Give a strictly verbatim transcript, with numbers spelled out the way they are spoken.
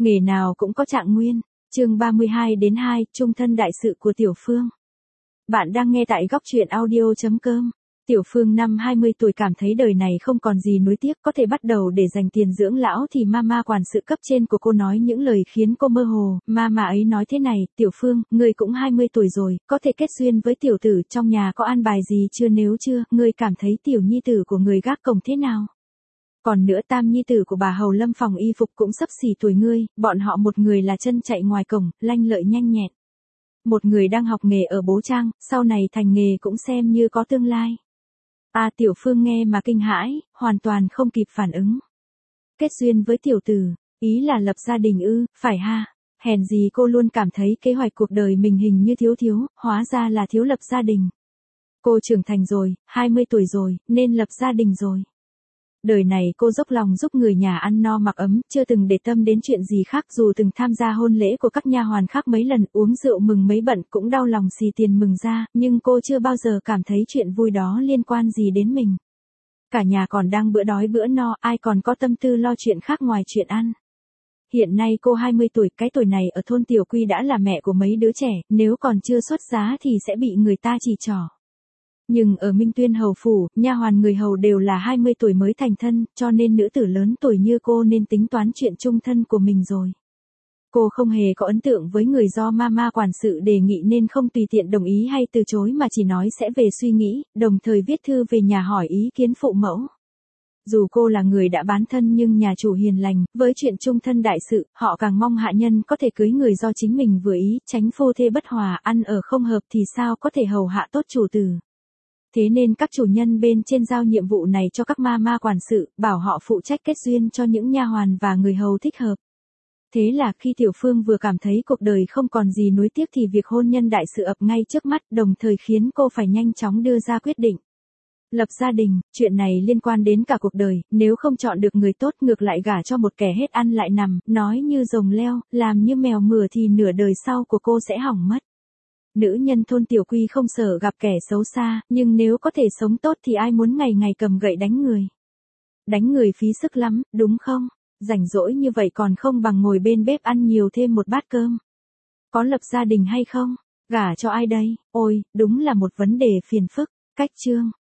Nghề nào cũng có trạng nguyên. Chương ba mươi hai đến hai, chung thân đại sự của Tiểu Phương. Bạn đang nghe tại góc truyện audio chấm com. Tiểu Phương năm hai mươi tuổi cảm thấy đời này không còn gì nuối tiếc, có thể bắt đầu để dành tiền dưỡng lão thì mama quản sự cấp trên của cô nói những lời khiến cô mơ hồ. Mama ấy nói thế này: Tiểu Phương, ngươi cũng hai mươi tuổi rồi, có thể kết duyên với tiểu tử, trong nhà có an bài gì chưa, nếu chưa, ngươi cảm thấy tiểu nhi tử của người gác cổng thế nào? Còn nữa, tam nhi tử của bà hầu lâm phòng y phục cũng xấp xỉ tuổi ngươi, bọn họ một người là chân chạy ngoài cổng, lanh lợi nhanh nhẹn. Một người đang học nghề ở Bố Trang, sau này thành nghề cũng xem như có tương lai. À, Tiểu Phương nghe mà kinh hãi, hoàn toàn không kịp phản ứng. Kết duyên với tiểu tử, ý là lập gia đình ư? Phải ha, hèn gì cô luôn cảm thấy kế hoạch cuộc đời mình hình như thiếu thiếu, hóa ra là thiếu lập gia đình. Cô trưởng thành rồi, hai mươi tuổi rồi, nên lập gia đình rồi. Đời này cô dốc lòng giúp người nhà ăn no mặc ấm, chưa từng để tâm đến chuyện gì khác, dù từng tham gia hôn lễ của các nha hoàn khác mấy lần, uống rượu mừng mấy bận, cũng đau lòng xì tiền mừng ra, nhưng cô chưa bao giờ cảm thấy chuyện vui đó liên quan gì đến mình. Cả nhà còn đang bữa đói bữa no, ai còn có tâm tư lo chuyện khác ngoài chuyện ăn. Hiện nay cô hai mươi tuổi, cái tuổi này ở thôn Tiểu Quy đã là mẹ của mấy đứa trẻ, nếu còn chưa xuất giá thì sẽ bị người ta chỉ trỏ. Nhưng ở Minh Tuyên hầu phủ, nha hoàn người hầu đều là hai mươi tuổi mới thành thân, cho nên nữ tử lớn tuổi như cô nên tính toán chuyện chung thân của mình rồi. Cô không hề có ấn tượng với người do mama quản sự đề nghị nên không tùy tiện đồng ý hay từ chối mà chỉ nói sẽ về suy nghĩ, đồng thời viết thư về nhà hỏi ý kiến phụ mẫu. Dù cô là người đã bán thân nhưng nhà chủ hiền lành, với chuyện chung thân đại sự, họ càng mong hạ nhân có thể cưới người do chính mình vừa ý, tránh phu thê bất hòa, ăn ở không hợp thì sao có thể hầu hạ tốt chủ tử. Thế nên các chủ nhân bên trên giao nhiệm vụ này cho các ma ma quản sự, bảo họ phụ trách kết duyên cho những nha hoàn và người hầu thích hợp. Thế là khi Tiểu Phương vừa cảm thấy cuộc đời không còn gì nuối tiếc thì việc hôn nhân đại sự ập ngay trước mắt, đồng thời khiến cô phải nhanh chóng đưa ra quyết định. Lập gia đình, chuyện này liên quan đến cả cuộc đời, nếu không chọn được người tốt ngược lại gả cho một kẻ hết ăn lại nằm, nói như rồng leo, làm như mèo mửa thì nửa đời sau của cô sẽ hỏng mất. Nữ nhân thôn Tiểu Quy không sợ gặp kẻ xấu xa, nhưng nếu có thể sống tốt thì ai muốn ngày ngày cầm gậy đánh người. Đánh người phí sức lắm, đúng không? Rảnh rỗi như vậy còn không bằng ngồi bên bếp ăn nhiều thêm một bát cơm. Có lập gia đình hay không? Gả cho ai đây? Ôi, đúng là một vấn đề phiền phức. Cách chương